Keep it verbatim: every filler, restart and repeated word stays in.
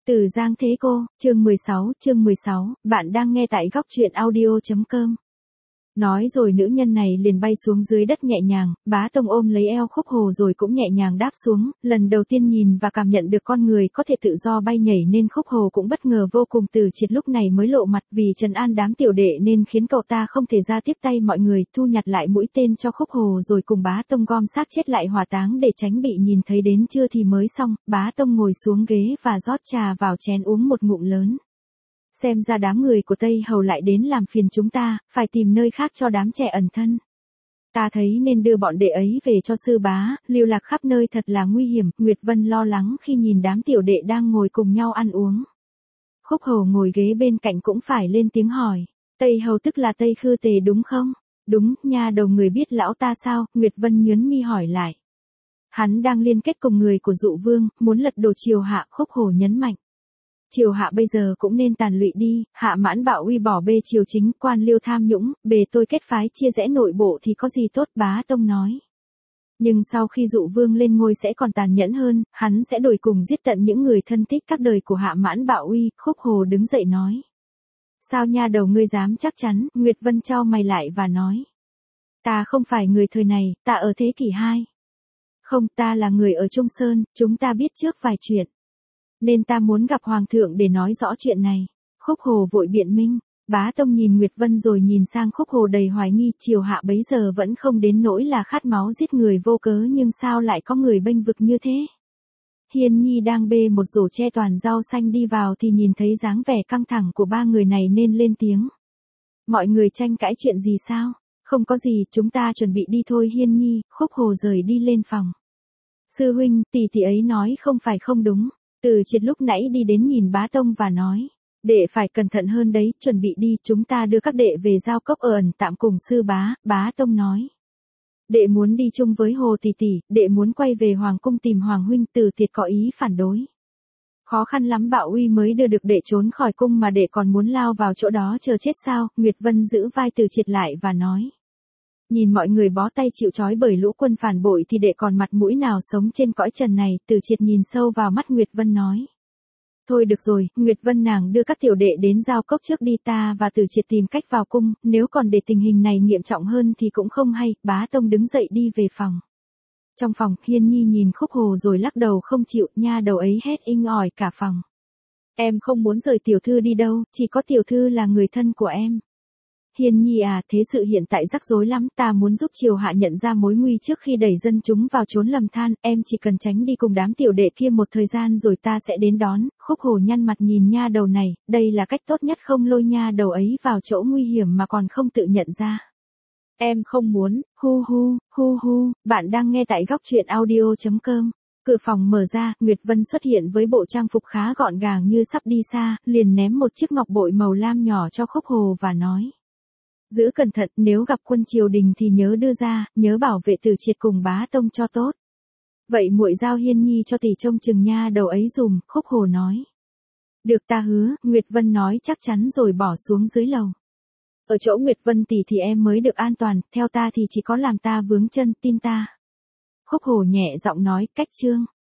Từ Giang Thế Cô, chương mười sáu, chương mười sáu, bạn đang nghe tại góc truyện audio.com. Nói rồi nữ nhân này liền bay xuống dưới đất nhẹ nhàng, Bá Tông ôm lấy eo Khúc Hồ rồi cũng nhẹ nhàng đáp xuống, lần đầu tiên nhìn và cảm nhận được con người có thể tự do bay nhảy nên Khúc Hồ cũng bất ngờ vô cùng. Từ Triệt lúc này mới lộ mặt vì trấn an đám tiểu đệ nên khiến cậu ta không thể ra tiếp tay mọi người, thu nhặt lại mũi tên cho Khúc Hồ rồi cùng Bá Tông gom xác chết lại hỏa táng để tránh bị nhìn thấy. Đến trưa thì mới xong, Bá Tông ngồi xuống ghế và rót trà vào chén uống một ngụm lớn. Xem ra đám người của Tây Hầu lại đến làm phiền chúng ta, phải tìm nơi khác cho đám trẻ ẩn thân. Ta thấy nên đưa bọn đệ ấy về cho sư bá, lưu lạc khắp nơi thật là nguy hiểm. Nguyệt Vân lo lắng khi nhìn đám tiểu đệ đang ngồi cùng nhau ăn uống. Khúc Hầu ngồi ghế bên cạnh cũng phải lên tiếng hỏi, Tây Hầu tức là Tây Khư Tề đúng không? Đúng, nha đầu người biết lão ta sao? Nguyệt Vân nhớn mi hỏi lại. Hắn đang liên kết cùng người của Dụ Vương, muốn lật đổ triều Hạ. Khúc Hầu nhấn mạnh. Triều Hạ bây giờ cũng nên tàn lụy đi, Hạ Mãn Bạo uy bỏ bê triều chính, quan liêu tham nhũng, bề tôi kết phái chia rẽ nội bộ thì có gì tốt, Bá Tông nói. Nhưng sau khi Dụ Vương lên ngôi sẽ còn tàn nhẫn hơn, hắn sẽ đuổi cùng giết tận những người thân thích các đời của Hạ Mãn Bạo uy. Khúc Hồ đứng dậy nói. Sao nha đầu ngươi dám chắc chắn? Nguyệt Vân chau mày lại và nói. Ta không phải người thời này, ta ở thế kỷ hai. Không, ta là người ở Trung Sơn, chúng ta biết trước vài chuyện. Nên ta muốn gặp Hoàng thượng để nói rõ chuyện này. Khúc Hồ vội biện minh. Bá Tông nhìn Nguyệt Vân rồi nhìn sang Khúc Hồ đầy hoài nghi. Triều Hạ bấy giờ vẫn không đến nỗi là khát máu giết người vô cớ, nhưng sao lại có người bênh vực như thế? Hiên Nhi đang bê một rổ tre toàn rau xanh đi vào thì nhìn thấy dáng vẻ căng thẳng của ba người này nên lên tiếng. Mọi người tranh cãi chuyện gì sao? Không có gì, chúng ta chuẩn bị đi thôi. Hiên Nhi. Khúc Hồ rời đi lên phòng. Sư huynh, tỷ tỷ ấy nói không phải không đúng. Từ Triệt lúc nãy đi đến nhìn Bá Tông và nói, đệ phải cẩn thận hơn đấy, chuẩn bị đi, chúng ta đưa các đệ về giao cốc ở ẩn tạm cùng sư bá. Bá Tông nói, đệ muốn đi chung với Hồ tỷ tỷ, đệ muốn quay về Hoàng cung tìm Hoàng huynh. Từ Triệt có ý phản đối. Khó khăn lắm Bạo uy mới đưa được đệ trốn khỏi cung mà đệ còn muốn lao vào chỗ đó chờ chết sao? Nguyệt Vân giữ vai Từ Triệt lại và nói. Nhìn mọi người bó tay chịu trói bởi lũ quân phản bội thì đệ còn mặt mũi nào sống trên cõi trần này. Từ Triệt nhìn sâu vào mắt Nguyệt Vân nói. Thôi được rồi, Nguyệt Vân nàng đưa các tiểu đệ đến giao cốc trước đi, ta và Từ Triệt tìm cách vào cung, nếu còn để tình hình này nghiêm trọng hơn thì cũng không hay. Bá Tông đứng dậy đi về phòng. Trong phòng, Hiên Nhi nhìn Khúc Hồ rồi lắc đầu không chịu, nha đầu ấy hét inh ỏi cả phòng. Em không muốn rời tiểu thư đi đâu, chỉ có tiểu thư là người thân của em. Hiên Nhi à, thế sự hiện tại rắc rối lắm, ta muốn giúp triều Hạ nhận ra mối nguy trước khi đẩy dân chúng vào chốn lầm than, em chỉ cần tránh đi cùng đám tiểu đệ kia một thời gian rồi ta sẽ đến đón. Khúc Hồ nhăn mặt nhìn nha đầu này, đây là cách tốt nhất, không lôi nha đầu ấy vào chỗ nguy hiểm mà còn không tự nhận ra. Em không muốn, hu hu, hu hu, bạn đang nghe tại góc truyện audio.com. Cửa phòng mở ra, Nguyệt Vân xuất hiện với bộ trang phục khá gọn gàng như sắp đi xa, liền ném một chiếc ngọc bội màu lam nhỏ cho Khúc Hồ và nói. Giữ cẩn thận, nếu gặp quân triều đình thì nhớ đưa ra, nhớ bảo vệ Từ Triệt cùng Bá Tông cho tốt. Vậy muội giao Hiên Nhi cho tỷ trông chừng nha đầu ấy dùm. Khúc Hồ nói. Được, ta hứa. Nguyệt Vân nói chắc chắn rồi bỏ xuống dưới lầu. Ở chỗ Nguyệt Vân tỷ thì em mới được an toàn, theo ta thì chỉ có làm ta vướng chân, tin ta. Khúc Hồ nhẹ giọng nói, cách chương.